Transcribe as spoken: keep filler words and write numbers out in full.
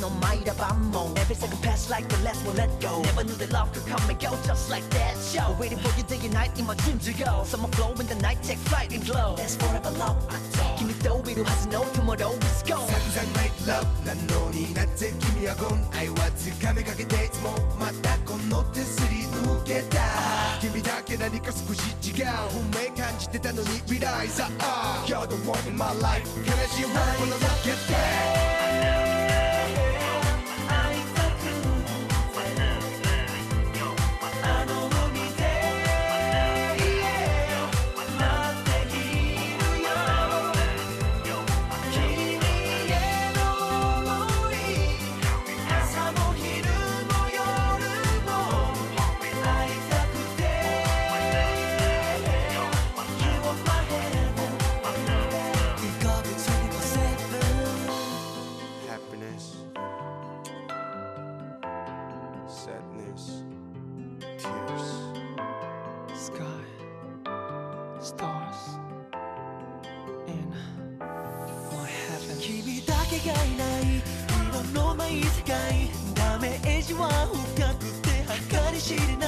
の毎ら晩も Every second pass like the last one let go Never knew that love could come and go just like that show Waiting for you day and night今順序よ Summer flow in the night take flight and glow That's forever love 君といるはずの tomorrow is gone 散々 make love なのになぜ君は gone 愛は掴めかけていつもまたこの手すり抜けた君だけ何か少し違う運命感じてたのに realize ah You're the one in my life 悲しいものの抜けてSadness, tears, sky, stars, in my heaven 君だけがいない色のない世界ダメージは深くて計り知れない